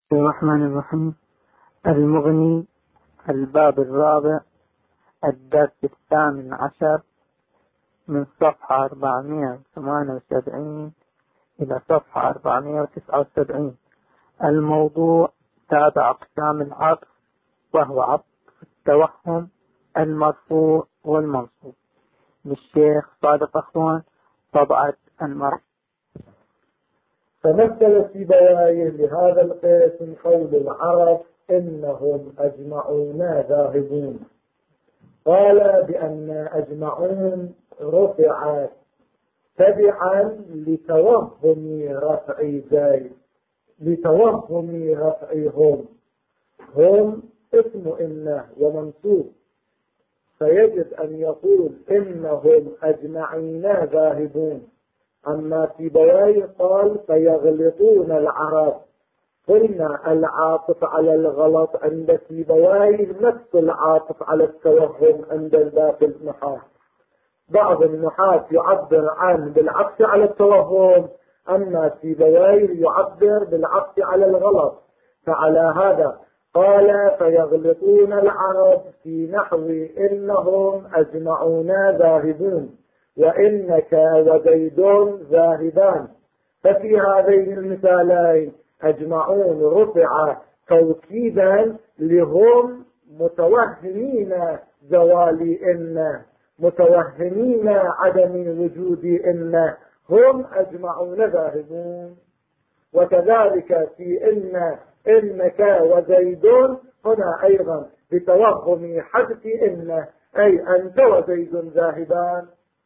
الرحمن الرحيم. المغني، الباب الرابع، الدرس 18 من صفحة 478 إلى صفحة 479. الموضوع تابع أقسام العطف، وهو عطف التوهم المرفوع والمنصوب، للشيخ صادق أخوان، طبعة المرفوع. فمثل سيبويه لهذا القسم قول العرب إنهم أجمعون ذاهبون. قال بأن أجمعون رفعت تبعا لتوهم رفع زيد، لتوهم رفعهم. هم اسم إنه ومنصوب، فيجب أن يقول إنهم أجمعين ذاهبون. أما سيبويه قال فيغلطون العرب. قلنا العاطف على الغلط عند سيبويه نفس العاطف على التوهم عند باقي النحاة. بعض النحاة يعبر عنه بالعطف على التوهم، أما سيبويه يعبر بالعطف على الغلط. فعلى هذا قال فيغلطون العرب في نحو إنهم أجمعون ذاهبون وإنك وزيد ذاهبان. ففي هذين المثالين أجمعون رفع توكيدا لهم متوهمين زوال إن، متوهمين عدم وجود إن، هم أجمعون ذاهبون. وكذلك في إنك وزيد هنا أيضا بتوهم حذف إن، أي أنت وزيد ذاهبان.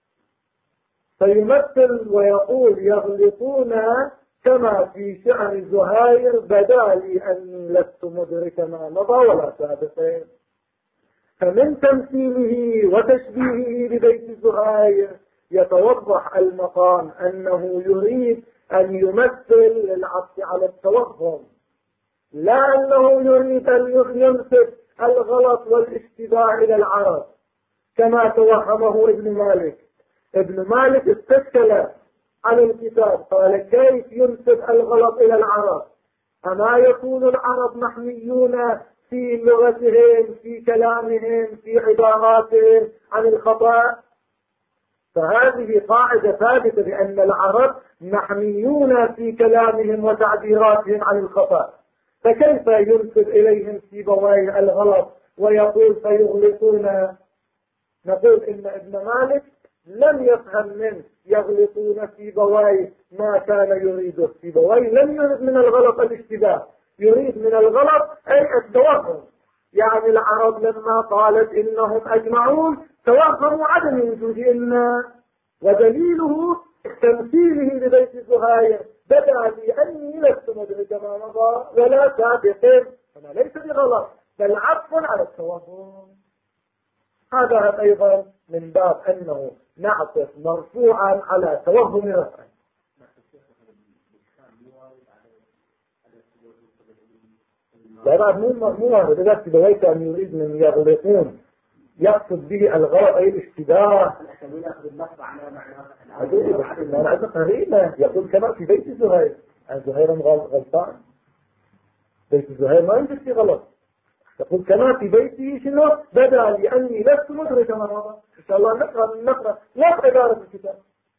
فيمثل ويقول يغلطون كما في شعر زهير بدا لي أني لست مدرك ما مضى ولا سابقين. فمن تمثيله وتشبيهه ببيت زهير يتوضح المقام أنه يريد أن يمثل العطف على التوهم، لا أنه يريد أن ينسب الغلط والاشتباه إلى العرب كما توهمه ابن مالك. ابن مالك استشكل عن الكتاب، قال كيف ينسب الغلط إلى العرب؟ أما يكون العرب محميون في لغتهم، في كلامهم، في عباراتهم عن الخطأ؟ فهذه قاعدة ثابتة بأن العرب محميون في كلامهم وتعبيراتهم عن الخطأ، فكيف ينسب إليهم سيبويه الغلط ويقول فيغلطون؟ نقول إن ابن مالك لم يفهم من يغلطون سيبويه ما كان يريده. سيبويه لم يريد من الغلط الاشتباه، يريد من الغلط أي التوهم. يعني العرب لما قالت إنهم أجمعون توهموا عدم وجود إن، ودليله تمثيله لبيت زهير بدا لي أني لست مدرك ما مضى ولا سابق، هنا ليس بغلط بل عطف على التوهم. هذا أيضا من باب أنه نعطف مرفوعا على توهم رفعه. لا بعد مو هذا دلوقتي بغيت أن يريد من يغلطون يقصد به الغلط أي الاشتباه. أنا عايز قرينة يقول كما في بيت زهير، زهير غلطان، بيت زهير ما يوجد فيه غلط. يقول كما في بيتي شنو بدا لي أني لست مدرك ما مضى. إن شاء الله نقرأ عبارة الكتاب.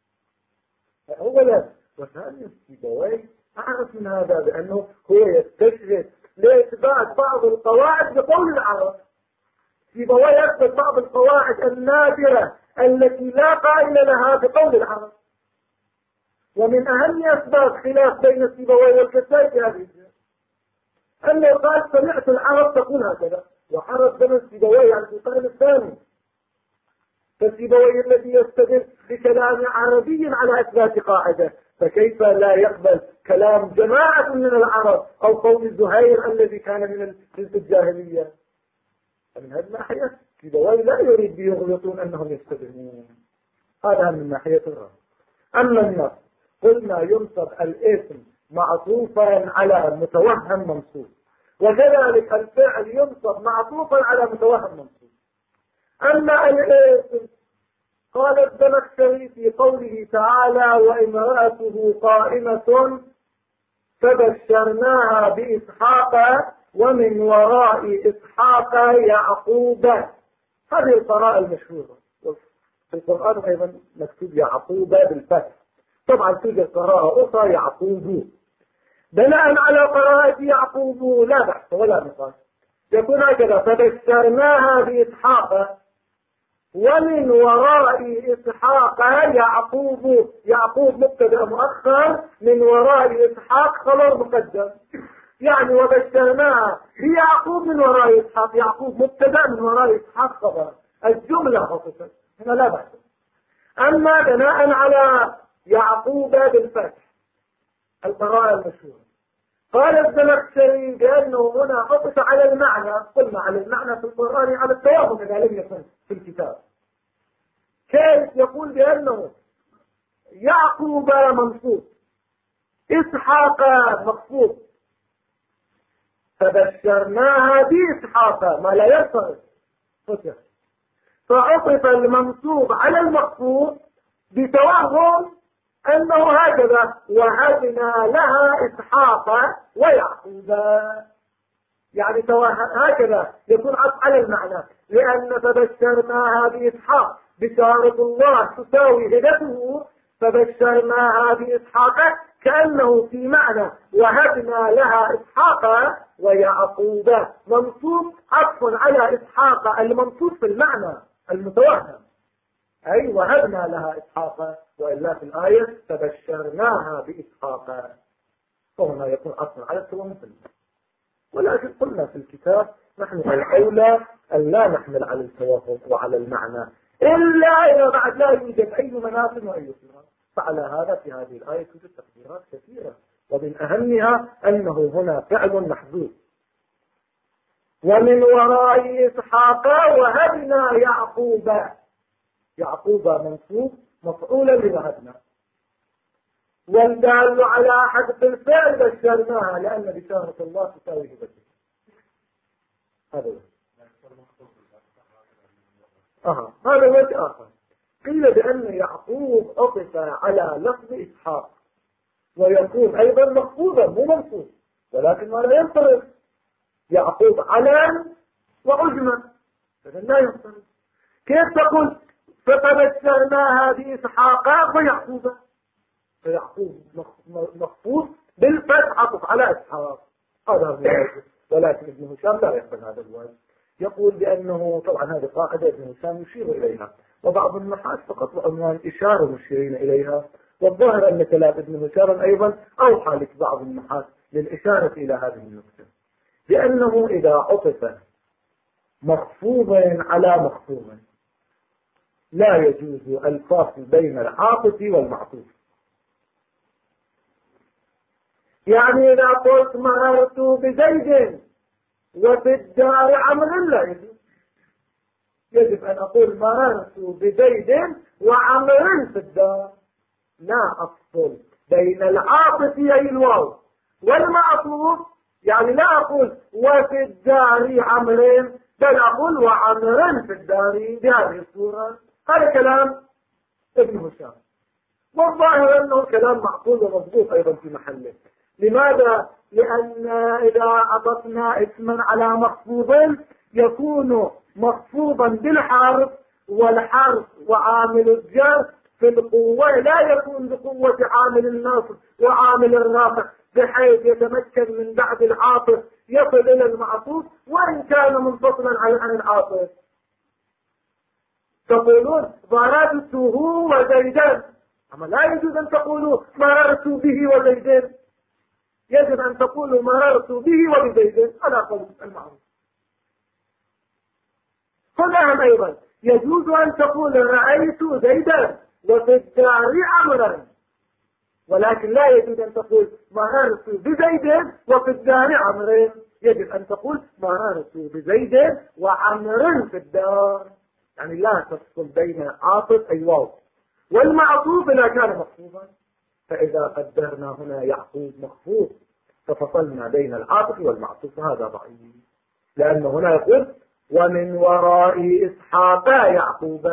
أولا وثانيا سيبويه أعرف من هذا بأنه هو يستشهد لإثبات بعض القواعد بقول العرب. سيبويه يثبت بعض القواعد النادرة التي لا قائل لها بقول العرب. ومن أهم أسباب خلاف بين سيبويه والكسائي في هذه أنه قال سمعت العرب تقول هكذا، وعرب زمن سيبويه يعني في القرن الثاني. فسيبويه الذي يستدل بكلام عربي على إثبات قاعدة، فكيف لا يقبل كلام جماعة من العرب أو قول زهير الذي كان من الجاهلية؟ فمن هذه الناحية سيبويه لا يريد يغلطون أنهم يستدلون. هذا من ناحية الرأي. أما النص قلنا ينصب الاسم معطوفا على متوهم منصوب، وكذلك الفعل ينصب معطوفا على متوهم منصوب. أما الاسم قال الزمخشري في قوله تعالى وامرأته قائمة فبشرناها بإسحاق ومن وراء إسحاق يعقوب. هذه القراءة المشهورة. في القرآن أيضا مكتوب يعقوب بالفتح. طبعا توجد قراءة أخرى يعقوب. بناء على قراءة يعقوب لا بحث ولا نقاش، يكون هكذا: فبشرناها بإسحاق ومن وراء إسحاق يعقوب. يعقوب مبتدأ مؤخر، من وراء إسحاق خبر مقدم. يعني وبشرناها بيعقوب من وراء إسحاق. يعقوب مبتدأ، من وراء إسحاق خبر. الجملة خصوصا هنا لا بأس. أما بناء على يعقوب بالفتح القراءة المشهورة، قال الزمخشري بأنه هنا عطف على المعنى. قلنا على المعنى في القرآن على التوافق إذا لم يكن في الكتاب. كيف؟ يقول بأنه يعقوب منصوب، إسحاق مخفوض، فبشرناها بإسحاق ما لا يصرف فتح، فعطف المنصوب على المخفوض بتوهم أنه هكذا: وهبنا لها إسحاق ويعقوب. يعني هكذا يكون عطف على المعنى، لأن فبشرناها بإسحاق بشارة الله تساوي هدته، فبشرناها بإسحاق كأنه في معنى وهبنا لها إسحاق ويعقوب. منصوب عطف على إسحاق المنصوب في المعنى المتوهم، أي وهبنا لها إسحاق، وإلا في الآية فبشرناها بإسحاق، فهنا يكون عطف على التوهم. ولكن قلنا في الكتاب نحن الأولى أن لا نحمل على التوافق وعلى المعنى إلا إذا بعد لا يوجد أي مناط وأي صفة. فعلى هذا في هذه الآية توجد تقديرات كثيرة، ومن أهمها أنه هنا فعل محذوف: ومن وراء إسحاق وهبنا يعقوب. يعقوب منصوب مفعولا لوهبنا، والدال على حذف الفعل بشرناها لأن بشارة الله تساوي هبته. هذا هذا وجه آخر. قيل بأن يعقوب عطف على لفظ إسحاق، ويكون أيضا مخفوضا مو منصوب، ولكن ما لا ينصرف. يعقوب علم وعجما، فإذا لا ينصرف. كيف تقول فبشرناها بإسحاق ويعقوب؟ فيعقوب مخفوض بالفتح عطف على إسحاق، هذا هو الواجب. ولكن ابن هشام لا يقبل هذا الواجب، يقول بأنه طبعا هذه قاعدة ابن هشام يشير إليها، وبعض النحاس فقط وعنوان إشارة مشيرين إليها، والظاهر أن كلام ابن هشام أيضا أوحى لك بعض النحاس للإشارة إلى هذه النقطة، بأنه إذا عطف مخفوضا على مخفوض لا يجوز الفصل بين العاطف والمعطوف. يعني إذا قلت مررت بزيد وفي الدار عمرو لا يجوز، يجب أن أقول مررت بزيد وعمرو في الدار. لا أفصل بين العاطف أي الواو والمعطوف، يعني لا أقول وفي الدار عمرو، بل أقول وعمرو في الدار بهذه الصورة. هذا كلام ابن هشام، والظاهر أنه كلام معقول ومضبوط أيضا في محله. لماذا؟ لأن إذا عطفنا اسما على مخفوض يكون مخفوضا بالحرف، والحرف وعامل الجر في القوة لا يكون بقوة عامل النصب وعامل الرافع، بحيث يتمكن من بعد العاطف يصل إلى المعطوف وإن كان منفصلا عن العاطف. تقولون ضربته وزيدان، أما لا يجوز أن تقولوا مررت به وزيدان، يجب أن تقولوا مررت به وبزيدان على قول المعروف. هنا أيضا يجوز أن تقول رأيت زيدا وفي الدار عمرا، ولكن لا يجوز أن تقول مررت بزيد وفي الدار عمرو، يجب أن تقول مررت بزيد وعمر في الدار، يعني لا تفصل بين عاطف أي واو والمعطوف إذا كان مخفوضا. فإذا قدرنا هنا يعقوب مخفوض ففصلنا بين العاطف والمعطوف، هذا ضعيف، لأنه هنا يقول ومن وراء إسحاق يعقوب.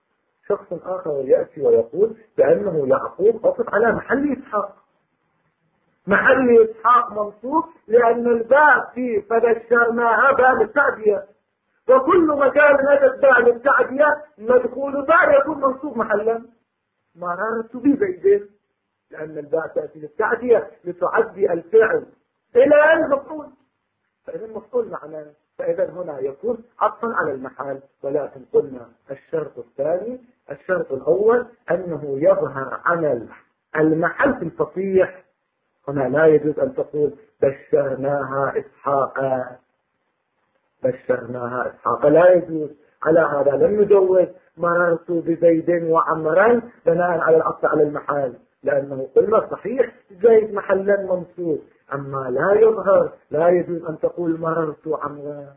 شخص آخر يأتي ويقول بأنه يعقوب عطف على محل إسحاق، محل إسحاق منصوب لأن الباء في فبشرناها باء للتعدية، وكل مكان أتت باء للتعدية مدخول باء يكون منصوب محلا. مررت بزيد لأن الباء تأتي للتعدية لتعدي الفعل إلى المفعول، فإذا المفعول معناه، فإذا هنا يكون عطفا على المحل. ولكن قلنا الشرط الثاني، الشرط الأول أنه يظهر عمل المحل في الفصيح. هنا لا يجوز أن تقول بشرناها إسحاقا، بشرناها إسحاقا لا يجوز. على هذا لم يجوز مررت بزيد وعمرا بناء على العطف على المحل، لأنه قلنا صحيح زيد محلا منصوب، أما لا يظهر، لا يجوز أن تقول مررت عمرا.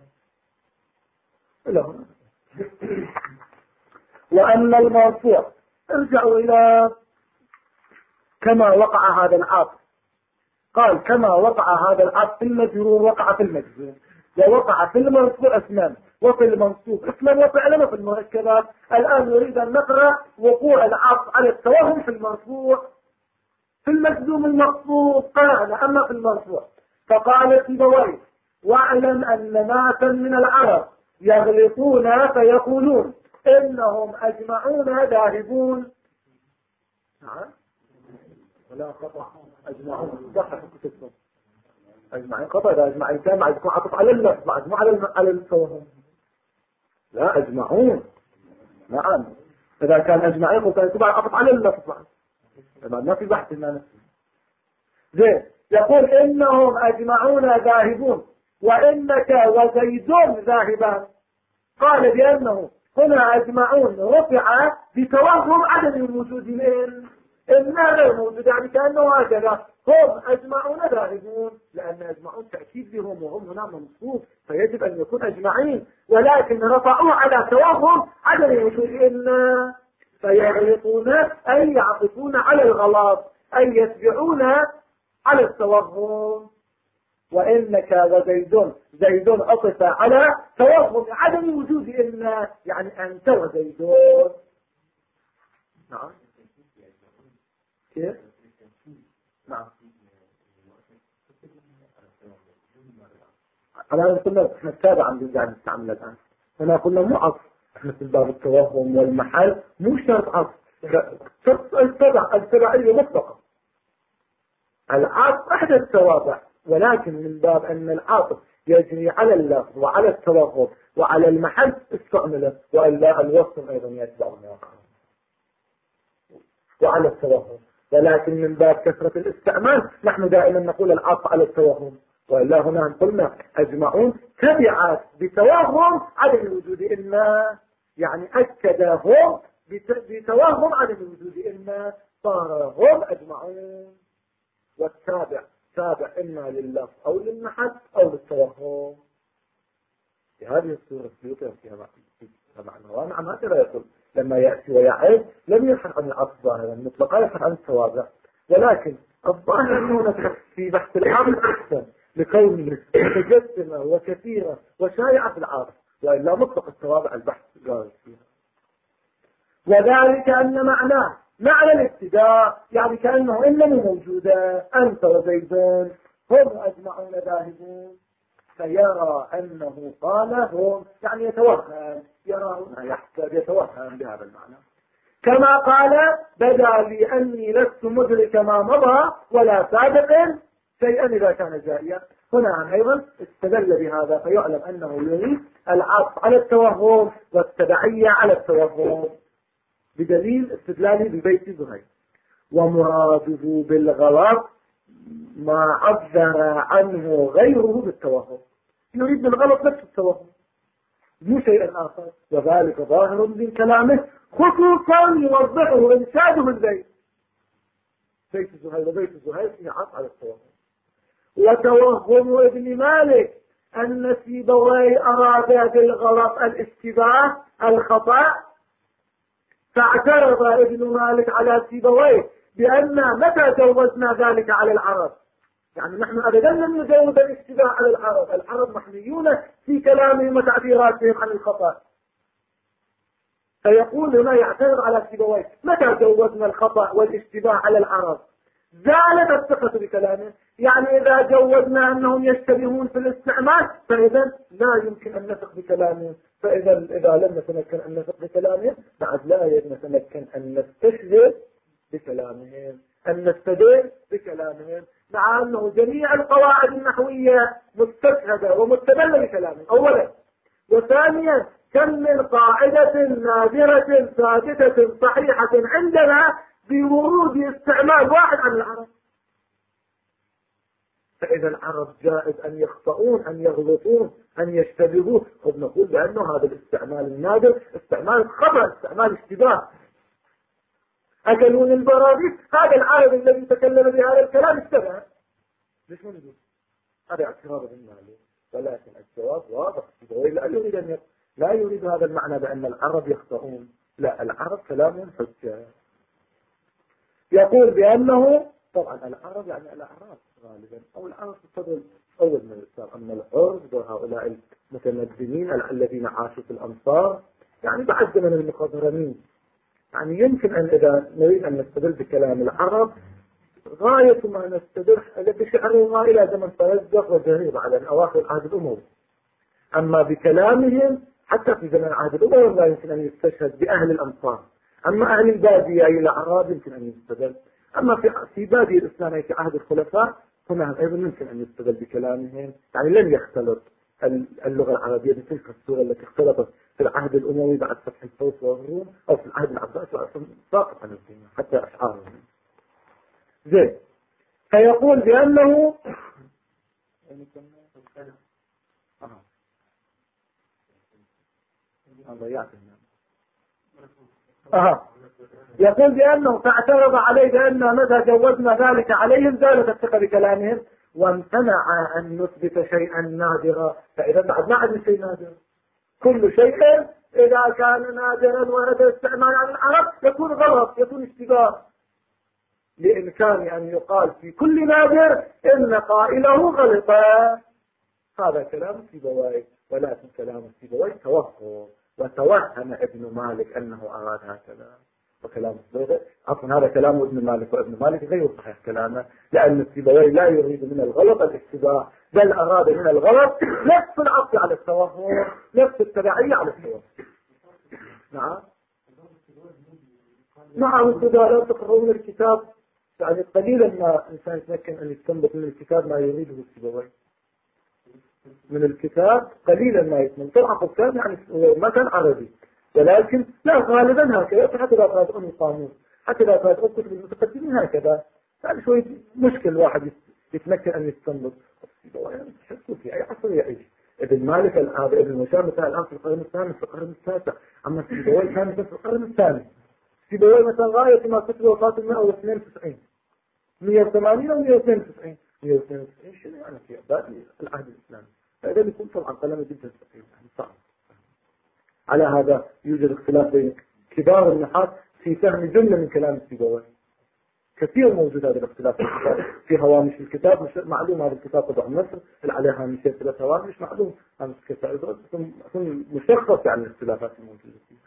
وأما المرفوع ارجعوا إلى كما وقع هذا العطف، قال كما وقع هذا العطف في المجرور وقع في المجزوم، ووقع في المرفوع اسما وفي المنصوب اسما وفعلا في المركبات. الآن نريد أن نقرأ وقوع العطف على التوهم في المرفوع. في المجزوم المخفوض قرأنا، أما في المرفوع فقال سيبويه واعلم أن ناسا من العرب يغلطون فيقولون إنهم أجمعون ذاهبون. نعم ولا خطأ، أجمعون صح كتبتم أجمعين خطأ، إذا أجمعين كان بعد يكون عطف على اللفظ بعد مو على التوهم. لا أجمعون، نعم إذا كان أجمعين وكان يكون عطف على اللفظ بعد ما في بحث هنا. زين يقول إنهم أجمعون ذاهبون وإنك وزيد ذاهبان. قال بأنه هنا أجمعون رفع بتوهم عدم الوجود من إنها غير موجود، يعني كأنه هكذا هم أجمعون ذاهبون، لأن أجمعون تأكيد لهم وهم هنا منصوب فيجب أن يكون أجمعين، ولكن رفعوه على توهم عدم الوجود إن، فيغلطون أي يعطفون على الغلط أي يتبعون على التوهم. وإنك وزيد، زيد عطف على توهم عدم وجود إن، يعني أنت وزيد. نعم كيف؟ نعم أنا قلنا إحنا التابع عم قاعد نستعمل الآن. هنا قلنا مو عطف، إحنا في باب التوهم والمحل مو شرط عطف، شرط التبعية مطلقة. العطف أحد التوابع، ولكن من باب أن العطف يجري على اللفظ وعلى التوهم وعلى المحل استعمله، وإلا الوصف أيضا يتبع الواقع وعلى التوهم. ولكن من باب كثرة الاستعمال نحن دائما نقول العطف على التوهم، وإلا هنا قلنا أجمعون تبعت بتوهم عدم الوجود إما، يعني أكدهم بتوهم عدم الوجود إما، صار هم أجمعون. والتابع تابع إما لللفظ أو للمحل أو للتوهم. في هذه الصورة السيوطة فيها معنى ومعنى هكذا يقول لما يأتي ويعيد لم يبحث عن العطف ظاهرا مطلقا، يبحث عن التوابع، ولكن الظاهر أنه في بحث العطف أحسن لكونه متجسمة وكثيرة وشائعة في العطف، وإلا مطلق التوابع البحث قال فيها. وذلك أن معناه معنى الابتداء، يعني كأنه إنني موجودة أنت وزيدون هم أجمعون ذاهبون، فيرى أنه قال هم، يعني يتوهم، يرى هنا يحسب يتوهم بهذا المعنى. كما قال بدا لي أني لست مدرك ما مضى ولا سابق شيئا إذا كان جاريا. هنا أيضا استدل بهذا فيعلم أنه يريد العطف على التوهم والتبعية على التوهم بدليل استدلاله ببيت زهير. ومراده بالغلط ما عبر عنه غيره بالتوهم، يريد بالغلط نفس التوهم مو شيء آخر، وذلك ظاهر من كلامه خصوصا يوضحه إنشاده البيت. بيت زهير وبيت زهير فيه عطف على التوهم. وتوهم ابن مالك أن سيبويه أراد بالغلط الاشتباه الخطأ، فاعترض ابن مالك على سيبويه بأن متى جوزنا ذلك على العرب، يعني نحن أبدا لم نجوز الاشتباه على العرب، العرب محميون في كلامهم وتعبيراتهم عن الخطأ. فيقول هنا يعترض على سيبويه متى جوزنا الخطأ والاشتباه على العرب، زالت الثقة بكلامهم. يعني إذا جوزنا أنهم يشتبهون في الاستعمال فإذا لا يمكن أن نثق بكلامهم. فإذا لم نتمكن أن نثق بكلامهم بعد لا نتمكن أن نستشهد بكلامهم، أن نستدل بكلامهم، مع أنه جميع القواعد النحوية مستشهدة ومستدلة بكلامهم أولا. وثانيا كم من قاعدة نادرة ثابتة صحيحة عندنا بورود استعمال واحد عن العرب. فإذا العرب جائز أن يخطئون، أن يغلطون، أن يشتبهوا، قد نقول بأنه هذا الاستعمال النادر استعمال خطأ، استعمال اشتباه. أكلون البراغيث، هذا العرب الذي تكلم بهذا الكلام اشتبه. ليش ما نقول؟ هذا اعتراض بالمعنى، ولكن الجواب واضح. لا يريد هذا المعنى بأن العرب يخطئون، لا، العرب كلامهم حجة. يقول بأنه طبعا العرب يعني الأعراب غالبا، أو العرب تفضل أول من الإسلام. أما العرب وهؤلاء المتمدنين الذين عاشوا في الأمصار يعني بعد من المخضرمين. يعني يمكن أن إذا نريد أن نستدل بكلام العرب غاية ما نستدل بشعرهما إلى زمن فرزدق وجرير على أواخر العهد الأموي. أما بكلامهم حتى في زمن العهد الأموي لا يمكن أن يستشهد بأهل الأمصار. أما أهل البادية أي الأعراب يمكن أن يستدل. أما في بادية الإسلام أي في عهد الخلفاء هنا أيضا يمكن أن يستدل بكلامهم. يعني لن يختلط اللغة العربية بتلك الصورة التي اختلطت في العهد الأموي بعد فتح الفرس والروم، أو في العهد العباسي ساقط عن الدنيا حتى أشعارهم. زين. فيقول بأنه يقول بأنه فاعترض عليه بأن متى جوزنا ذلك عليهم زالت الثقة بكلامهم، وامتنع أن نثبت شيئا نادرا. فإذا بعد ما عندنا شيء نادر، كل شيء إذا كان نادرا وهذا استعمال عن العرب يكون غلط، يكون اشتباه، لإمكان أن يقال في كل نادر إن قائله غلط. هذا كلام سيبويه، ولكن كلام سيبويه توهم، وتوهم ابن مالك أنه أراد هكذا. وكلام السيبويه عفوا هذا كلام ابن مالك، وابن مالك غير صحيح كلامه، لأن السيبويه لا يريد من الغلط الاشتباه، بل أراد من الغلط نفس العطف على التوهم، نفس التبعية على التوهم. نعم لا تقرؤون الكتاب. يعني قليلا ما الإنسان يتمكن أن يستنبط من الكتاب ما يريده السيبويه. من الكتاب قليلا ما يتمكن. طبعا الكتاب يعني مثل عربي، ولكن لا غالبا هكذا. حتى لا تقرؤون القانون، حتى لا تقرؤون كتب المتقدمين هكذا. يعني شوي مشكل واحد يتمكن أن يستنبط. السيبويه يعني تحسوا في أي عصر يعيش. ابن مالك هذا ابن هشام مثلا الآن في القرن الثامن، في القرن التاسع، أما السيبويه كان في القرن الثاني. السيبويه مثلا غاية ما كتب وفاة 192 180 أو 192 192 شنو يعني في أبدال العهد الإسلامي. فإذا يكون طبعا كلامه جدا صحيح، يعني صعب. على هذا يوجد اختلاف بين كبار النحاة في فهم جملة من كلام السيبويه. كثير موجود هذا الاختلاف في هوامش الكتاب. مش معلوم هذا الكتاب طبعا مصر اللي عليها هامشين 3 هوامش، معلوم هذا الكتاب يكون مشخص عن الاختلافات الموجودة فيه.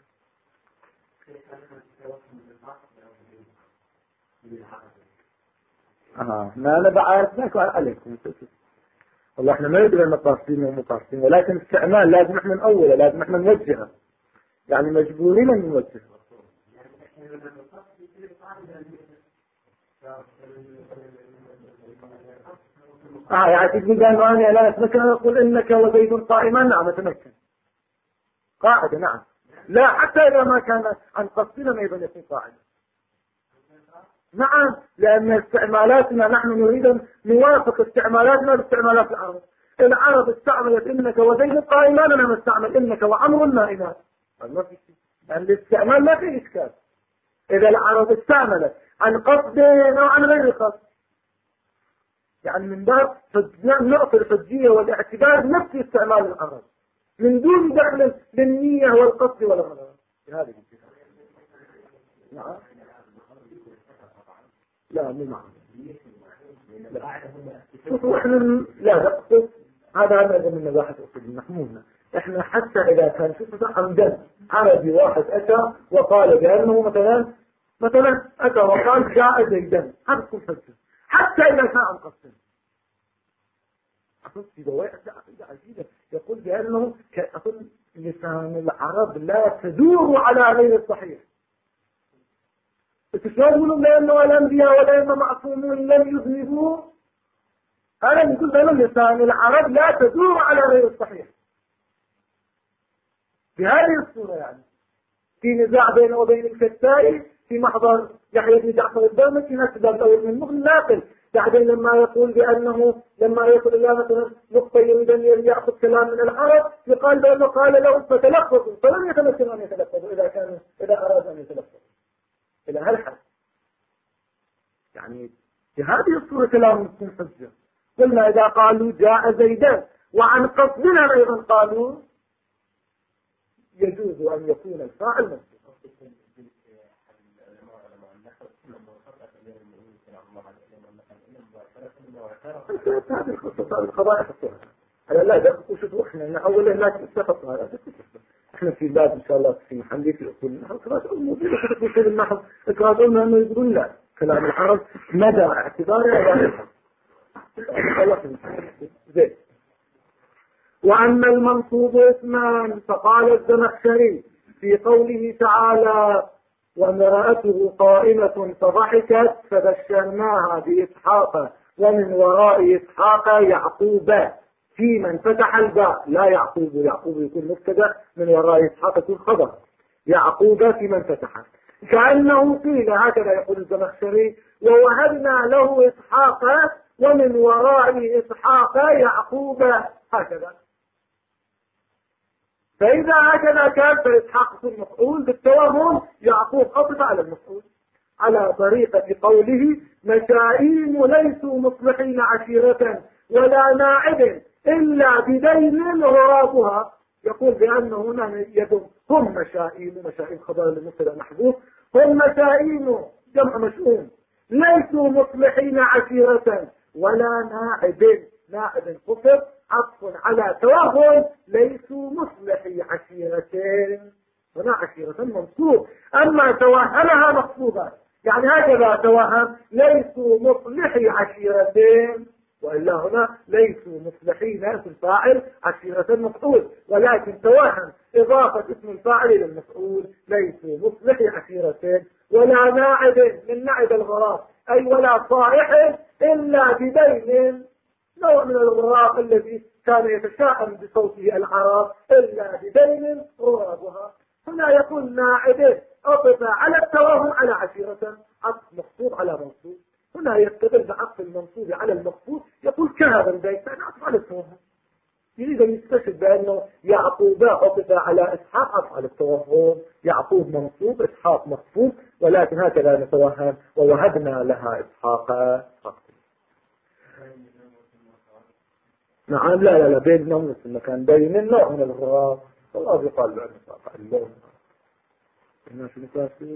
ما أنا بعرفناك عليكم. والله احنا ما ندري مقاصدين ومقاصدين، ولكن استعمال لازم احنا نأوله، لازم احنا نوجهه، يعني مجبورين ان نوجهه. يعني تقول انه انا لا اتمكن ان اقول انك وزيد قائما. نعم اتمكن قاعدة. نعم لا، حتى اذا ما كان عن قصدنا ايضا يكون قاعدة. نعم، لأن استعمالاتنا نحن نريد أن نوافق استعمالاتنا باستعمالات العرب. العرب استعملت إنك وزيد قائمان، لما استعمل إنك وعمر نائمان. لأن الاستعمال ما فيه إشكال. إذا العرب استعملت عن قصد أو عن غير قصد، يعني من باب نقطة الحجية والاعتبار نفس استعمال العرب من دون دخل للنية والقصد والغرض. هذه الاتفاق. نعم لا مو معه. شوفوا احنا لا نقصد هذا من نواحي اصول المحمولة. احنا حتى اذا كان شوفوا عمدا عربي واحد اتى وقال بانه مثلا اتى وقال جاء زيدا، هذا تكون حجة. حتى إذا كان قصدا. أقول سيبويه عقيدة عجيبة، يقول بأنه أقول لسان العرب لا تدور على غير الصحيح. تشاهدون بأنه الأنبياء والأئمة معصومون لم يذنبوا. أنا يقول بأن لسان العرب لا تدور على غير الصحيح بهذه الصورة. يعني في نزاع بينه وبين الكسائي في محضر يحيى بن جعفر الدامسي نسب الأول من مغني ناقل. بعدين لما يقول بأنه لما يقول الله مثلا نقطة يريد أن يأخذ كلام من العرب يقال بأنه قال له فتلفظوا، فلم يتمكنوا أن يتلفظوا إذا أرادوا أن يتلفظوا إلى هالحد. يعني في هذه الصورة كلام تكون حجة. قلنا إذا قالوا جاء زيدان وعن قصدنا أيضا قالوا يجوز أن يكون الفاعل منصوب. هذه الخصوصات القضايا حصلها لا دقوا شوفوا احنا اولا لا تتفق احنا في باب ان شاء الله في محلي في اصول النحو خلاص موجوده في اصول النحو. قالوا انه يقولون لا كلام العرب مدى اعتباره زين. واما المنصوب اسمان فقال الزمخشري في قوله تعالى وامرأته قائمة فضحكت فبشرناها بإسحاق ومن وراء إسحاق يعقوب في من فتح الباء لا يعقوب، يعقوب يكون مبتدا من وراء إسحاق يكون خبر يعقوب في من فتح. كأنه قيل هكذا يقول الزمخشري ووهبنا له إسحاق ومن وراء إسحاق يعقوب هكذا. فإذا هكذا كان فإسحاق المفعول بالتوهم يعقوب عطف على المفعول على طريقة قوله مشائم ليسوا مصلحين عشيرة ولا ناعب إلا بدين غرابها. يقول بأنه هنا يدم هم مشائم خبر للمبتدا محذوف هم مشائم جمع مشؤوم ليسوا مصلحين عشيرة ولا ناعب قصر عطف على توهم ليسوا مصلحي عشيرتين هنا عشيرة منصوب. أما توهمها مقصوبة يعني هكذا توهم ليسوا مصلحي عشيرتين وإلا هنا ليسوا مصلحين في الفاعل عشيرة مفعول ولكن توهم إضافة اسم الفاعل إلى المفعول ليسوا مصلحي عشيرتين ولا ناعب من نعب الغراب أي ولا صائح إلا بدين نوع من الغراب الذي كان يتشائم بصوته العرب إلا بدين غرابها. هنا يكون ناعب أطف على التوهم على عشيرة عطف مخصوص على منصوب. هنا يستدل بعطف المنصوب على المخصوص يقول كهذا البيت يعني عطف على التوهم يريد أن يستشهد بأنه يعقوب عطف على إسحاق عطف على التوهم يعقوب منصوب إسحاق مخصوص ولكن هكذا نتوهم ووهبنا لها إسحاق. نعم لا بينهم نفس المكان بين النوع من الغراب الله يقال بأن اللون الناس المسافر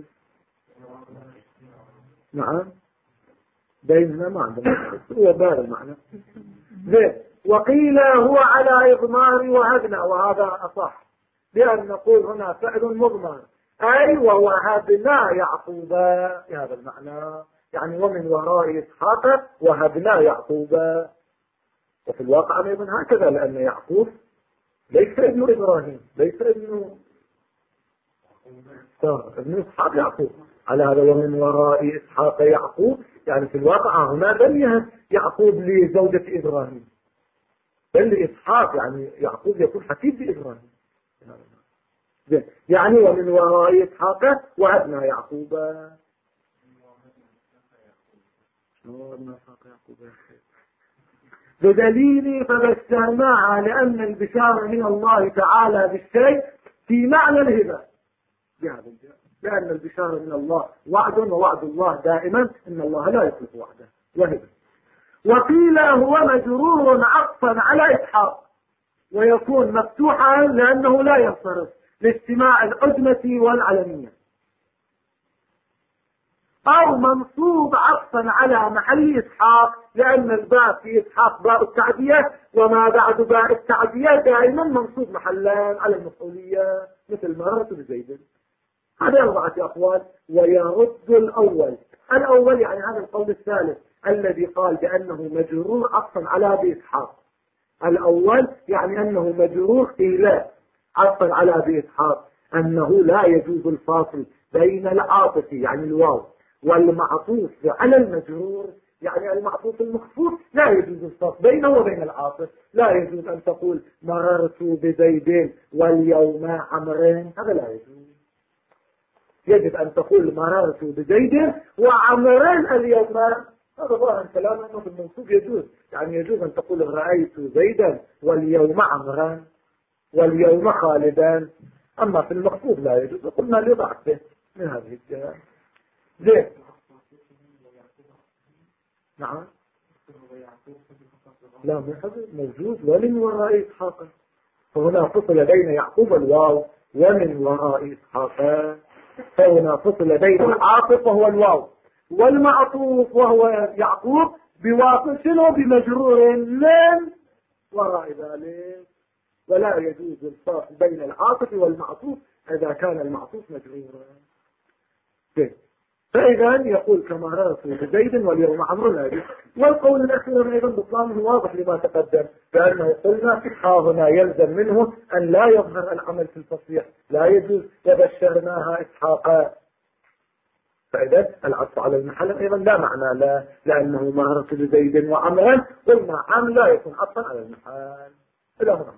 نعم بيننا ما عندنا هو بار المعنى زين. وقيل هو على إضمار وهبنا وهذا أصح لأن نقول هنا فعل مضمر أي ووهبنا يعقوب هذا المعنى يعني ومن وراء إسحاق وهبنا يعقوب. وفي الواقع أيضا هكذا لأن يعقوب ليس ابن إبراهيم ليس ابن إسحاق يعقوب على هذا ومن وراء إسحاق يعقوب يعني في الواقع هنا لم يهب يعقوب لزوجة إبراهيم بل لإسحاق يعني يعقوب يكون حفيد بإبراهيم يعني ومن وراء إسحاق وهبنا يعقوب. بدليل فبشرناها لأن البشارة من الله تعالى بالشيء في معنى الهبة لأن البشارة من الله وعد ووعد الله دائما إن الله لا يخلف وعده وهبة. وقيل هو مجرور عطفا على إسحاق ويكون مفتوحا لأنه لا ينصرف لاجتماع العجمة والعلمية أو منصوب عطفا على محل إسحاق لأن الباء في إسحاق باء التعدية وما بعد باء التعدية دائما منصوب محلا على المفعولية مثل مررت بزيد. هذه 4 أقوال ويرد الأول يعني هذا القول الثالث الذي قال بأنه مجرور عطفا على أبي إسحاق. الأول يعني أنه مجرور قيل عطفا على أبي إسحاق أنه لا يجوز الفاصل بين العاطف يعني الواو والمعطوف على المجرور يعني المعطوف المخفوف، لا يجوز الفصل بينه وبين العاطف. لا يجوز أن تقول مررت بزيد واليوم عمرين، هذا لا يجوز. يجب أن تقول مررت بزيد وعمرين اليوم. هذا ظاهر كلام أنه في المنصوب يجوز، يعني يجوز أن تقول رأيت زيدا واليوم عمران واليوم خالدان. أما في المخفوض لا يجوز، وقلنا لضعفه من هذه الجهة. زين. نعم. لا موجود ومن وراء إسحاق، فهنا فصل بين يعقوب الواو ومن وراء إسحاق، فهنا فصل بين العاطف وهو الواو والمعطوف وهو يعقوب بواصل شنو بمجرور من وراء ذلك. ولا يجوز الفصل بين العاطف والمعطوف إذا كان المعطوف مجرورا. فإذا يقول كما رأسوا بزيد واليوم عمرو لا. والقول الأخير أيضا بطلانه واضح لما تقدم، فأنه قلنا هنا يلزم منه أن لا يظهر العمل في الفصيح، لا يجوز وبشرناها إسحاقا. فإذا العطف على المحل أيضا لا معنى لا، لأنه مررت بزيد وعمرا قلنا عم لا يكون عطفا على المحل. إلى هنا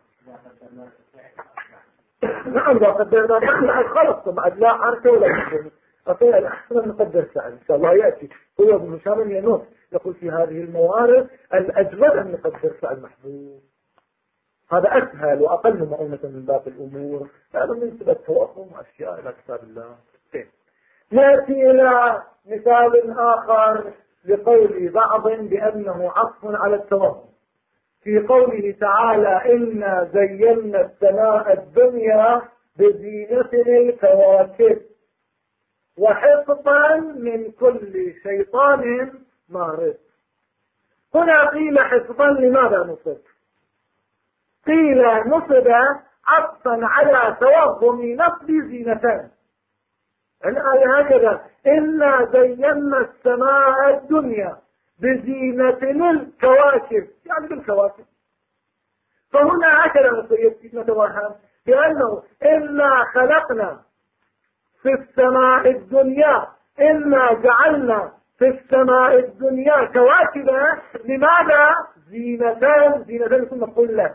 نعم لا قدرنا خلص بعد لا عرفه ولا مجرد. أقول الأحسن نقدر سعد إن شاء الله يأتي هو ابن هشام ينوت يقول في هذه الموارد الأجود أن نقدر سعد محبوب، هذا أسهل وأقل مؤونة من باقي الأمور، هذا من سبب توهم أشياء إلى كتاب الله. نأتي إلى مثال آخر لقول بعض بأنه عطف على التوهم، في قوله تعالى إنا زينا السماء الدنيا بزينة الكواكب وحفظا من كل شيطان مارد. هنا قيل حفظا لماذا نصب؟ قيل نصب عطفا على توهم نصب زينتان. الآية هكذا إنا زينا السماء الدنيا بزينة الكواكب يعني بالكواكب. فهنا هكذا نتوهم بأنه إنا خلقنا في السماء الدنيا إنا جعلنا في السماء الدنيا كواكب. لماذا؟ زينتان، زينتان ثم مفعول له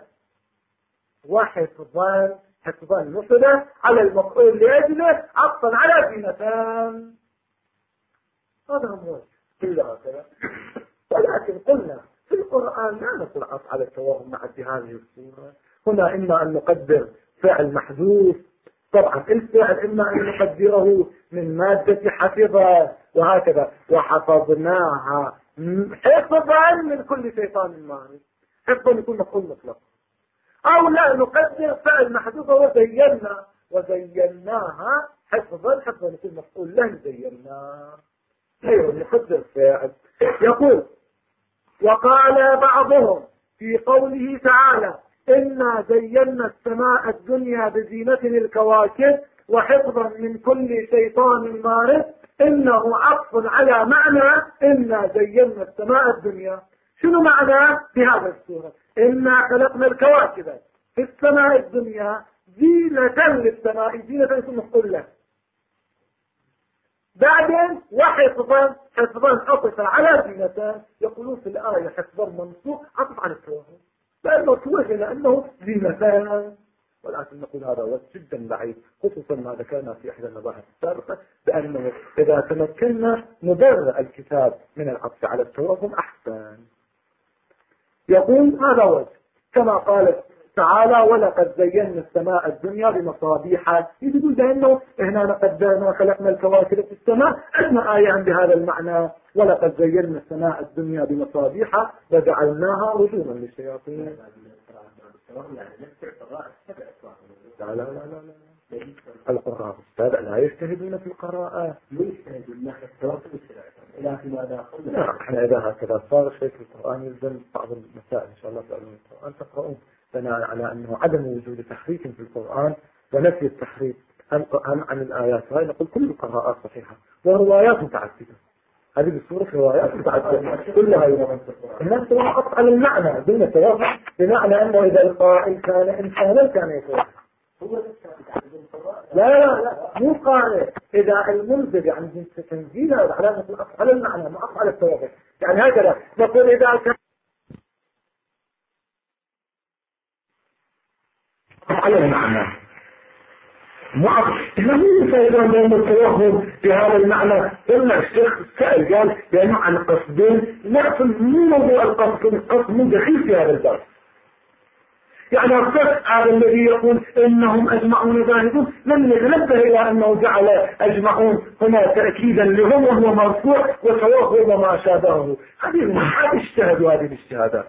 وحفظان، حفظان نصبه على المفعول لأجله عطفا على زينتان. هذا هو كل هكذا. ولكن قلنا في القرآن لا نقول عطف على التوهم مع هذه الصورة. هنا إما أن نقدر فعل محذوف، طبعا الفعل إما أن نقدره من مادة حفظة وهكذا، وحفظناها حفظا من كل شيطان مارد، حفظا يكون مفعول مطلق. أو لا نقدر فعل محذوف وزينا وزيناها حفظا، حفظا يكون مفعول له زينا. أيوة نقدر فعل. يقول وقال بعضهم في قوله تعالى إنا زينا السماء الدنيا بزينة الكواكب وحفظا من كل شيطان مارد إنه عطف على معنى إنا زينا السماء الدنيا. شنو معنى بهذا السورة؟ إنا خلقنا الكواكب في السماء الدنيا زينة للسماء، زينة اسم مفعول له. بعدين وحفظا، حفظا عطف على زينة. يقولون في الآية حفظا منصوب عطف على التوهم لأنه توجه لأنه زينتان، ولكن نقول هذا وجه جدا ضعيف، خصوصا ما ذكرنا في إحدى المباحث السابقة بأنه إذا تمكنا نبرر الكتاب من العطف على التوهم أحسن. يقول هذا وجه كما قال تعالى ولقد زينا السماء الدنيا بمصابيح، يقول بأنه هنا قدرنا وخلقنا الكواكب في السماء. عندنا آية بهذا المعنى ولقد زينا السماء الدنيا بمصابيح وجعلناها رجوما للشياطين. لا لا لا لا القراء السابع لا يجتهدون في القراءة، لا احنا إذا هكذا صار شيء في القرآن يلزم بعض المسائل إن شاء الله تعلمون القرآن تقرؤون بناء على أنه عدم وجود تحريف في القرآن ونفي التحريف عن الآيات هاي. نقول كل القراءات صحيحة وروايات متعددة، هذه بصورة روايات متعددة كلها الناس توقف على المعنى دون توقف، بمعنى أنه إذا القائل كان إنسانا كان يتوقف. لا مو قائل، إذا المنزل يعني جنس تنزيل علامة الأصل على المعنى ما أصل على التوقف. يعني هكذا نقول إذا كان على المعنى مين فايدان بين التوهم بهذا المعنى؟ قلنا الشيخ سأل قال لأنه عن قصدين نعرف مو موضوع القصد مو دخيل في هذا الباب. يعني القصد هذا الذي يقول إنهم أجمعون ذاهبون لم يتنبه إلى أنه جعل أجمعون هنا تأكيدا لهم وهو مرفوع وتوهم ما شابهه. هذه اجتهدوا هذه الاجتهادات.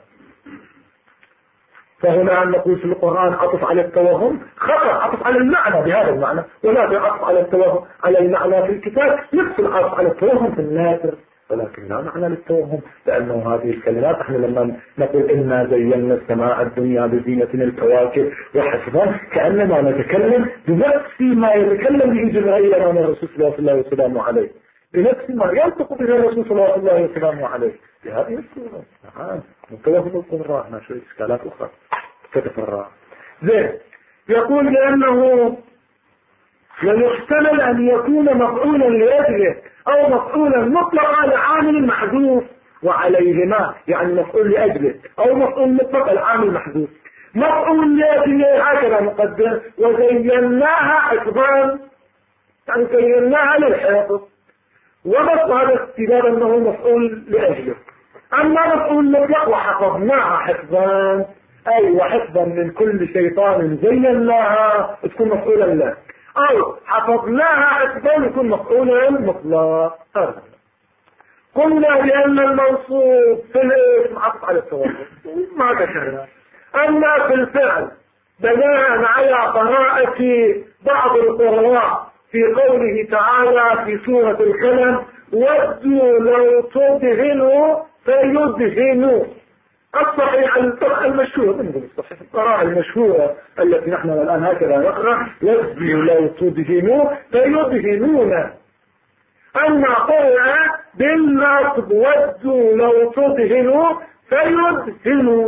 فهنا أن نقول في القرآن عطف على التوهم خطأ، عطف على المعنى بهذا المعنى، ولا عطف على التوهم على المعنى في الكتاب نفس العطف على التوهم في الناثر، ولكن لا معنى للتوهم، لأنه هذه الكلمات احنا لما نقول إنا زينا السماء الدنيا بزينة الكواكب وحسبا كأننا نتكلم بنفس ما يتكلم به جبريل عن الرسول صلى الله عليه وسلم عليه، بنفس ما ينطق به الرسول صلى الله عليه وسلم عليه بهذه الصورة. نعم متوهم القراء ما شوية إشكالات أخرى تتفرع. زين يقول لأنه يحتمل أن يكون مفعولا لأجله أو مفعولا مطلقا لعامل محذوف وعليهما، يعني مفعول لأجله أو مفعول مطلق العامل محذوف. مفعول لأجله هكذا مقدر وزيناها حفظا، يعني زيناها للحفظ، وبس هذا استدلال أنه مفعول لأجله. أما مفعول مطلق وحفظناها حفظا أي وحفظا من كل شيطان زيناها تكون مفعولا له، أو حفظناها حفظا يكون مفعولا مطلق. قلنا بأن المنصوب في الاسم عطف على التوقف ما ذكرنا، أما في الفعل بناء على قراءة بعض القراء في قوله تعالى في سورة القلم ودوا لو تدهنوا فيدهنوا. الصحيح المشهور من الصحيح القراءة المشهورة التي نحن الآن هكذا نقرأ ودوا لو تدهنوا فيدهنون. أما قرأ بالنصب ودوا لو تدهنوا فيدهنوا.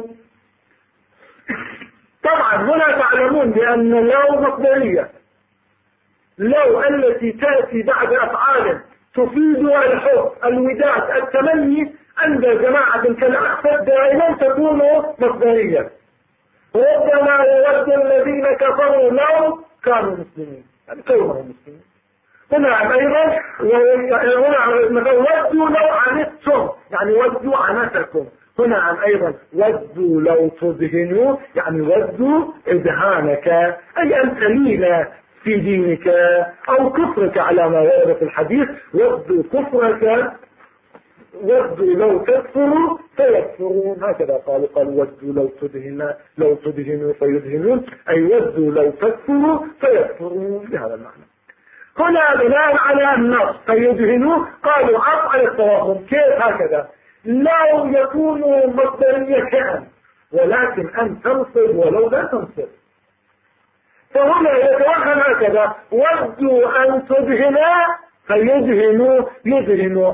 طبعا هنا تعلمون بأن لو مصدرية، لو التي تأتي بعد أفعال تفيد الحب الوداد التمني عند جماعة كالأحسد دائما تكون مصدرية. ربما يود الذين كفروا لو كانوا مسلمين، يعني كانوا مسلمين. هنا أيضا هنا ودوا لو عنتم، يعني ودوا عنتكم. هنا أيضا ودوا لو تدهنوا، يعني ودوا إدهانك أي أن تميل في دينك أو كفرك على ما ورد في الحديث. ودوا كفرك، ودوا لو تكفروا فيكفرون، هكذا قالوا ودوا لو تدهنوا فيدهنون، أي ودوا لو تكفروا فيكفرون بهذا المعنى. هنا بناء على النص فيدهنوا قالوا عطف على التوهم. كيف هكذا؟ لو يكون مصدرية كأن، ولكن أن تنصب ولو لا تنصب. فهنا يتوهم هكذا ودوا أن تدهنا فيدهنوا، يدهنوا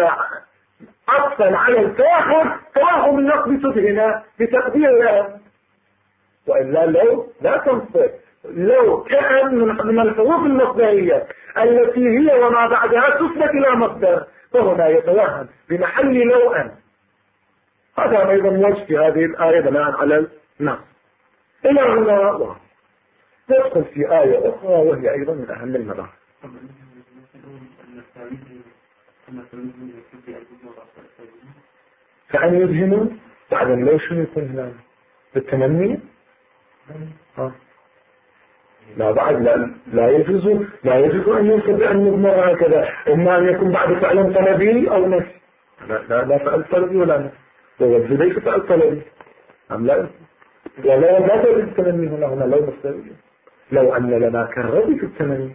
عطفا على التوهم، توهم النصب تدهنا بتقدير الآن، وإلا لو لا تنصب. لو كأن من الحروف المصدرية التي هي وما بعدها تثبت إلى مصدر، فهنا يتوهم بمحل لو أن. هذا أيضا وجه في هذه الآية بناء على النص. إلى هنا ندخل في آية أخرى وهي أيضا من أهم المباحث. فأن يدهنوا بعد لو شنو يكون هنا بالتمني؟ لا بعد لا يجوز أن يوصل بأن نضمر هكذا، إما أن يكون بعد فعل طلبي أو نفي. لا فعل طلبي ولا نفي، ووجد ليس فعل طلبي أم لا؟ ولا تجد التمني هنا لو مستوي، لو أن لنا كالربي في التمني.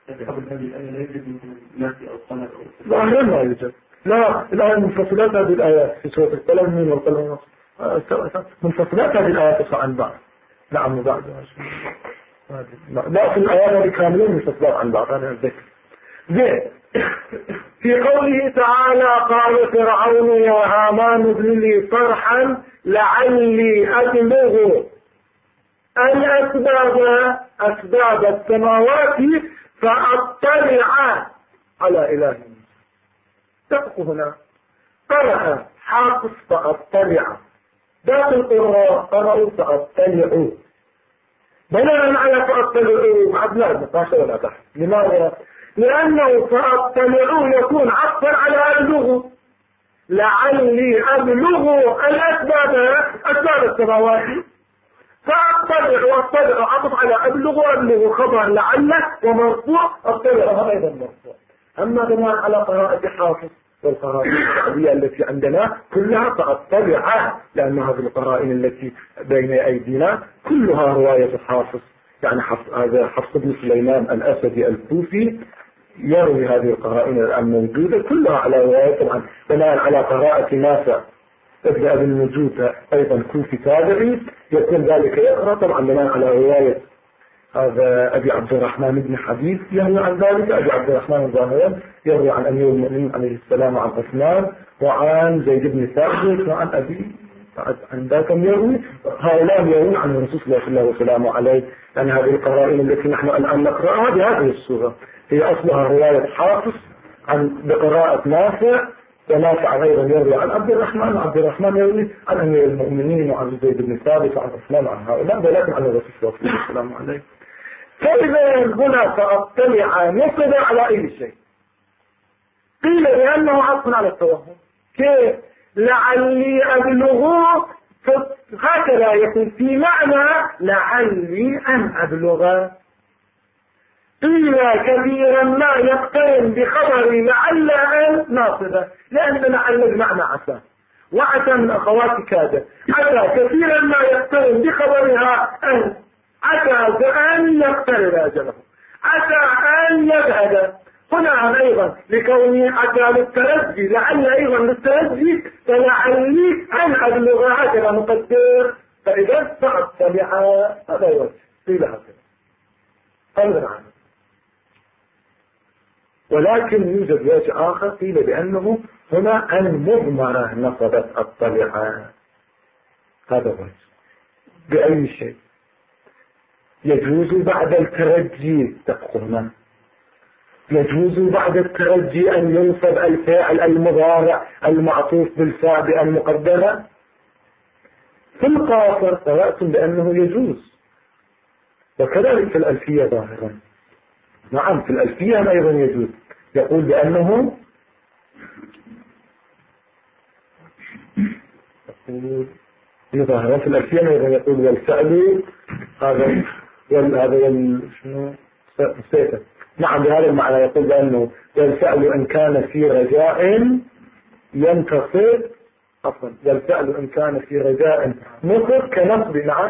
ظاهرا لا يوجد. لا الآن منفصلات هذه الآيات في سورة القلم من والقلم منفصلات هذه الآيات عن بعض. نعم بعض لا في الآيات هذه كاملين منفصلات عن بعض. هذا الذكر زين. في قوله تعالى قال فرعون يا هامان ابن لي صرحا لعلي أبلغ أسباب السماوات فأطلع على إله موسى. تبقى هنا قرأ حافظ فأطلع، باقي القراء قرأوا فأطلعوا، بناء على فأطلعوا بعد لا نقاش ولا بحث. لماذا؟ لأنه فأطلعوا يكون عطفا على أبلغ، لعلي أبلغ أسباب السماوات فأطلع عطف على أبلغ خبر لعل ومرفوع، أطلع أيضا مرفوع. أما بناء على قراءة حافظ والقرائن الشعبية التي عندنا كلها فأطلع، لأن هذه القرائن التي بين أيدينا كلها رواية حافظ، يعني هذا حفص بن سليمان الأسدي الكوفي يروي هذه القرائن الموجودة كلها على رواية، طبعا بناء على قراءة نافع ابن أبي النجود أيضا كوفي تابعي، يكون ذلك يقرأ طبعا بناء على رواية هذا أبي عبد الرحمن بن حبيب يروي عن ذلك، أبي عبد الرحمن الظاهري يروي عن أمير المؤمنين عليه السلام عن عثمان وعن زيد بن ثابت وعن أبي عن ذاك يروي، هؤلاء يروي عن الرسول صلى الله عليه وسلم عليه. يعني هذه القرائن التي نحن الآن نقرأها بهذه الصورة هي أصلها رواية حافظ بقراءة نافع، ونافع أيضا يروي عن عبد الرحمن، وعبد الرحمن يروي عن أمير المؤمنين وعن زيد بن ثابت وعن عثمان وعن هؤلاء، ولكن عن الرسول صلى الله عليه وسلم عليه. فإذا هنا فأطلع نصب على أي شيء؟ قيل لأنه عطف على التوهم. كيف؟ لعلي أبلغ، هكذا يكون في معنى لعلي أن أبلغ. قيل كثيرا ما يقترن بخبر لعل أن ناصبة، لأن لعل بمعنى عسى، وعسى من أخوات كاد، عسى كثيرا ما يقترن بخبرها أن، عسى أن يقترب أجله، عسى أن يبعد. هنا أيضا لكونه عسى للترجي، لعل أيضا للترجي، فلعلي أن أبلغ هكذا مقدر، فإذا فأطلع هذا يوجه قيل هكذا أمر عنه. ولكن يوجد وجه آخر قيل بأنه هنا المضمرة نصبت الطلعة، هذا وجه. بأي شيء يجوز بعد الترجي تقولنا، يجوز بعد الترجي أن ينصب الفاعل المضارع المعطوف بالفاء بأن مقدمة. في القاصر قرأتم بأنه يجوز، وكذلك في الألفية ظاهرا. نعم في الألفية أيضا يجوز، يقول بأنه ظاهرا في الألفية أيضا يقول والفعل هذا شنو نسيته. نعم بهذا المعنى يقول بأنه والفعل إن كان في رجاء ينتصر، عفوا والفعل إن كان في رجاء نصر كنصب. نعم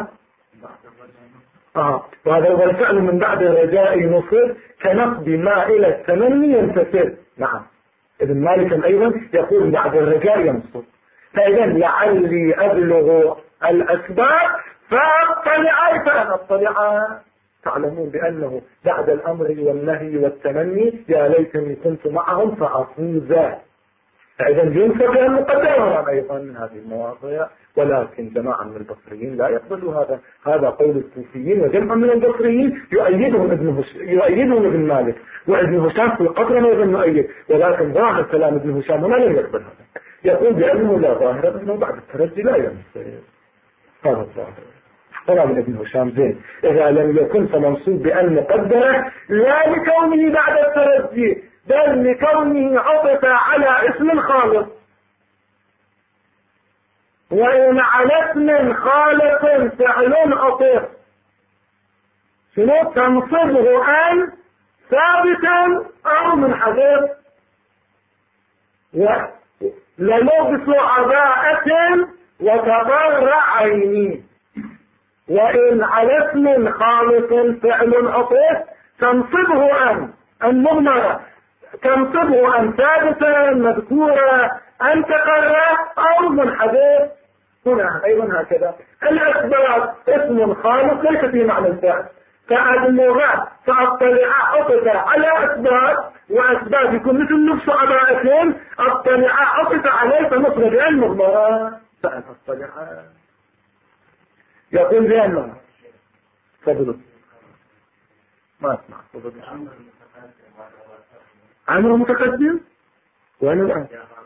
وهذا والفعل من بعد الرجاء نصر كنصب ما إلى التمني ينتصر. نعم ابن مالك أيضا يقول بعد الرجاء ينصر. فإذا لعلي أبلغ الأسباب فأطلع، فأنا أطلع. تعلمون بأنه بعد الأمر والنهي والتمني يا ليتني كنت معهم فأفوز، فإذا ينسب أن مقدرها أيضا من هذه المواضيع. ولكن جماعة من البصريين لا يقبلوا هذا قول الكوفيين، وجمع من البصريين يؤيدهم ابن مالك، وابن هشام في القطر أيضا يؤيد، ولكن ظاهر كلام ابن هشام هنا لم يقبل هذا، يقول بأنه لا ظاهر أنه بعد الترجي لا ينسب. هذا الظاهر كلام ابن هشام زين، إذا لم يكن فمنصوب بأن مقدرة لا لكونه بعد الترجي، بل لكونه عطف على اسم خالص. وإن على اسم خالص فعل عطف شنو تنصبه أن ثابتا أو منحذف، وللبس عباءة وتضرع عيني. وإن على اسم خالص فعل عطف تنصبه أن المضمرة، تنصبه أن ثابتا مذكورة أن تقرأ أو منحذف. هنا أيضا هكذا الأسباب اسم خالص ليس في معنى الفعل، فأبلغ فأطلع أقطع على أسباب، وأسباب يكون مثل لبس عباءتين، أطلع أقطع عليه فنصر بأن مضمرة فأن أطلع. يقول بأنه فضلوا ما أسمع فضلوا عمره متقدم وأنا الآن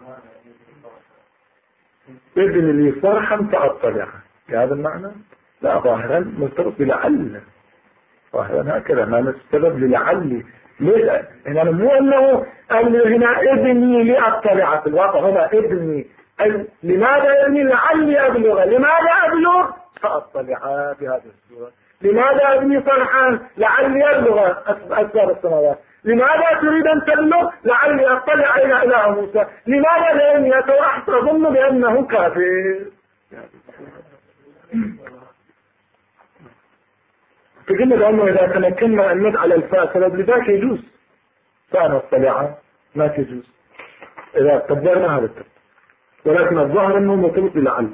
إذن لي فرحا فأطلع هذا المعنى. لا ظاهرا مرتبط بلعل، ظاهرا هكذا ما نستبب للعل. ليش هنا مو أنه هنا إذني لأطلع، في الواقع هنا إذني لماذا إذني لعلي أبلغ، لماذا أبلغ فأطلع في هذه السورة. لماذا إذني فرحان لعلي أبلغ أسباب السماوات. لماذا تريد أن تبلغ لعلي أطلع إلى إله موسى. لماذا لأني أظن بأنه كافر. فقلنا بأنه إذا تمكنا أن نجعل الفاء سبب لذاك يجوز، فأنا أطلع ما تجوز إذا قدرنا هذا الترتيب، ولكن الظاهر أنه مرتبط بلعل.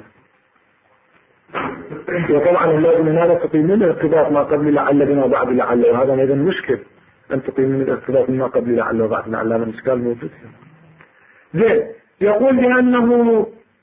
وطبعا اللازم من هذا تقيمين الارتباط ما قبل لعل بما بعد لعل، وهذا أيضا مشكل أن تقيمين الارتباط ما قبل لعل وبعد لعل، هذا الإشكال موجود. زين يقول بأنه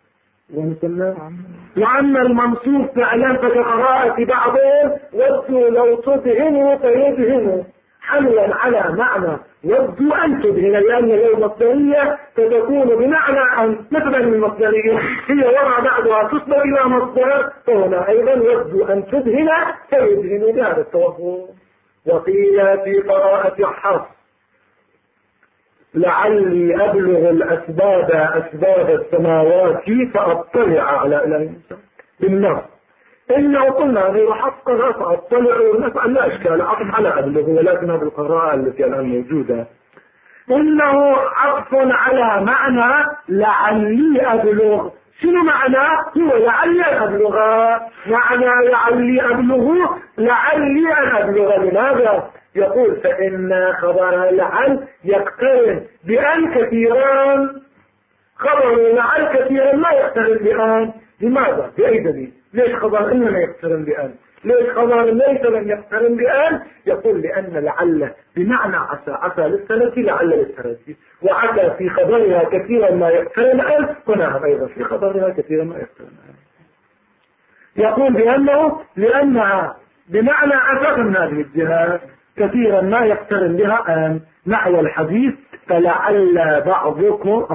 وأما المنصوص فعلا فكقراءة بعضهم ودوا لو تدهنوا فيدهنوا، حملا على معنى ودوا أن تدهن، لأن لو مصدرية فتكون بمعنى أن مثلا المصدرية هي وراء بعضها تصدر إلى مصدر، فهنا أيضا ودوا أن تدهن فيدهنوا بهذا التوفر. وقيل في قراءة حفص لعلي أبلغ الأسباب أسباب السماوات فأطلع على إله موسى بالنص. إنه قلنا غير حق فأطلع ونفعل لا إشكال عطف على أبلغ، ولكن هذه القراءة التي الآن موجودة إنه عطف على معنى لعلي أبلغ. شنو معنى؟ هو لعلي أبلغ، معنى لعلي أبلغ لعلي أن أبلغ. لماذا؟ يقول فإن خبر لعل يقترن بأن كثيرا، خبر لعل كثيرا ما يقترن بأن. لماذا؟ بأي دليل؟ ليش خبر إنما يقترن بأن؟ ليش خبر ليس لم يقترن بأن؟ يقول لأن لعل بمعنى عسى، عسى للسنة لعل للترجي، وعسى في خبرها كثيرا ما يقترن أن، ونعم أيضا في خبرها كثيرا ما يقترن أن. يقول بأنه لأنها بمعنى عسى من هذه الجهة كثيرا ما يقترن بها أن، نحو الحديث فلعل بعضكم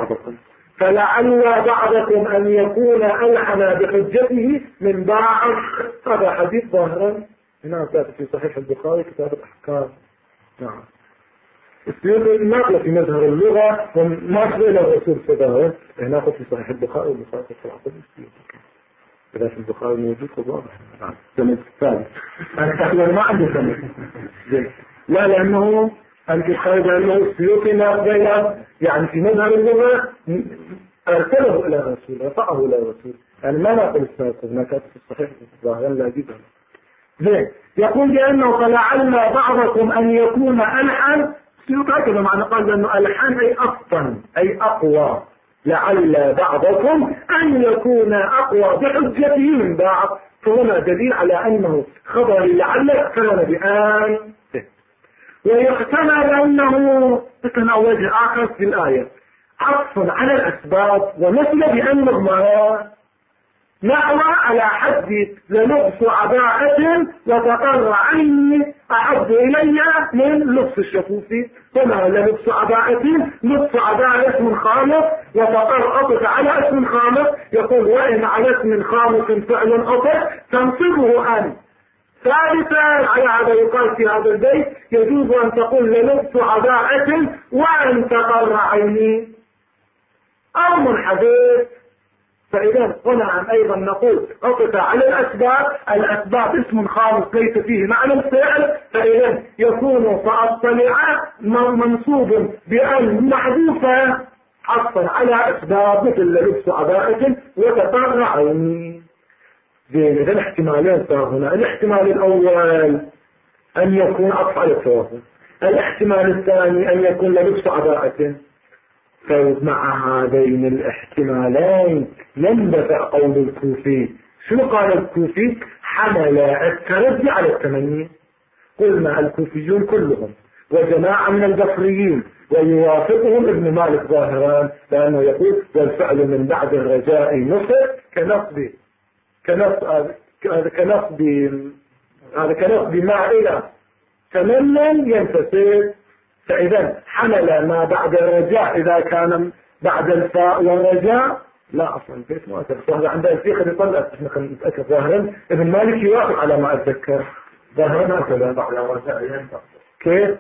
فلعل بعضكم أن يكون ألحن بحجته من بعض. هذا حديث ظاهرا هنا في صحيح البخاري كتاب الأحكام. نعم السيوطي ناقل في مظهر اللغة وناقل إلى الرسول صداه، هنا في صحيح البخاري والبخاري في العقل السيوطي إذا في البخاري موجود واضح. نعم سند الثالث أنا تقريبا ما عندي سند لا، لأنه البخاري لأنه السيوطي ناقل يعني في مظهر اللغة أرسله إلى الرسول رفعه إلى الرسول، يعني ما ناقل السند هناك في الصحيح ظاهرا لا جدا. زين يقول بأنه فلعل بعضكم أن يكون ألحن، سيطاكد معنى قال لأنه ألحن أي أفطن أي أقوى، لعل بعضكم أن يكون أقوى بحجته من بعض، فهنا دليل على أنه خبر لعل اقترن بأن. ويحتمل أنه وجه آخر في الآية عطف على الأسباب ومثل بأن مضمرات، نحو على حد للبس عباءة وتقر عيني أحب إلي من لبس الشفوف. هنا للبس عباءة، لبس عباءة اسم خالص وتقر أطف على اسم خالص. يقول وإن على اسم خالص فعل أطف تنصبه أن. ثالثا على هذا يقال في هذا البيت يجوز أن تقول للبس عباءة وأن تقر عيني أو منحدث. فإذا هنا أيضا نقول أطف على الأسباب اسم خالص ليس فيه معنى الفعل، فإذا يكون فأطلع منصوب بأن محذوفة حصا على أسباب مثل لبس عباءة وتقر عيني. زين إذا الاحتمالين صار هنا، الاحتمال الأول أن يكون عطف على التوافق، الاحتمال الثاني أن يكون لبس عباءة. فمع هذين الاحتمالين يندفع قول الكوفي. شو قال الكوفي؟ حمل الترجي على التمني. قلنا الكوفيون كلهم وجماعة من البصريين، ويوافقهم ابن مالك ظاهرا لأنه يقول والفعل من بعد الرجاء نصب كنصب ما إلى تمنى ينتسب. فإذا حمل ما بعد الرجاء إذا كان بعد الفاء والرجاء لا أصلا كيف ما أتذكر عندها الفيخ اللي طلعت احنا نتأكد ظاهرا ابن مالك يوافق على ما أتذكر ظاهرا هكذا بعد الرجاء ينتسب. كيف؟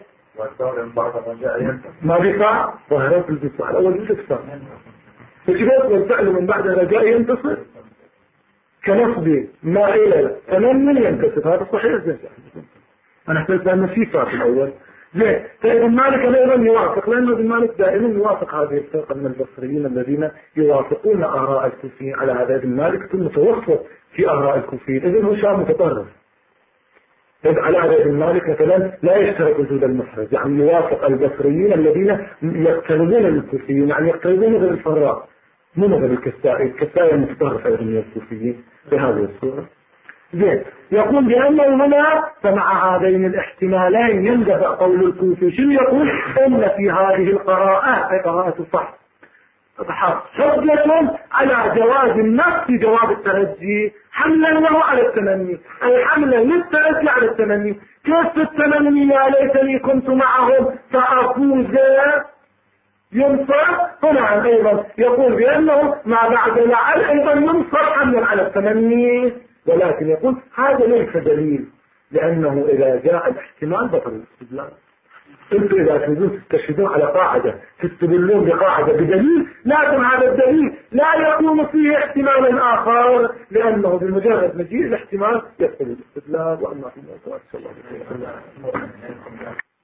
ما بيقع ظاهرا في الدفاع الأول بالدفاع فكذلك والفعل من بعد الرجاء ينتصر كنصب ما إلى تمنى ينتصر. هذا صحيح زين أنا احتلت أن في فاء في الأول زين. فابن مالك أيضا يوافق لأنه ابن مالك دائما يوافق هذه الفرقة من البصريين الذين يوافقون آراء الكوفيين على هذا. ابن مالك ثم توسط في آراء الكوفيين إذن هو شاب متطرف. على هذا ابن مالك مثلا لا يشترك وجود المخرج، يعني يوافق البصريين الذين يقتربون الكوفيين، يعني يقتربون غير الفراء مو مثل الكسائي متطرف أيضا من الكوفيين بهذه الصورة. زين يقول بأنه هنا فمع هذين الاحتمالين يندفع قول الكوفي. شنو يقول؟ إن في هذه القراءات أي قراءة الصح حجة على جواز النص في جواب الترجي حملا له على التمني، أي حملا للترجي على التمني. كيف التمني يا ليتني كنت معهم فأفوز ينصر؟ هنا أيضا يقول بأنه ما بعد لعل أيضا ينصر حملا على التمني، ولكن يقول هذا ليس دليل لأنه إذا جاء الاحتمال بطل الاستدلال. انتم إذا تريدون تستشهدون على قاعدة تستدلون بقاعدة بدليل لكن هذا الدليل لا يكون فيه احتمال آخر لأنه بمجرد مجيء الاحتمال يقتل الاستدلال. وأما في الله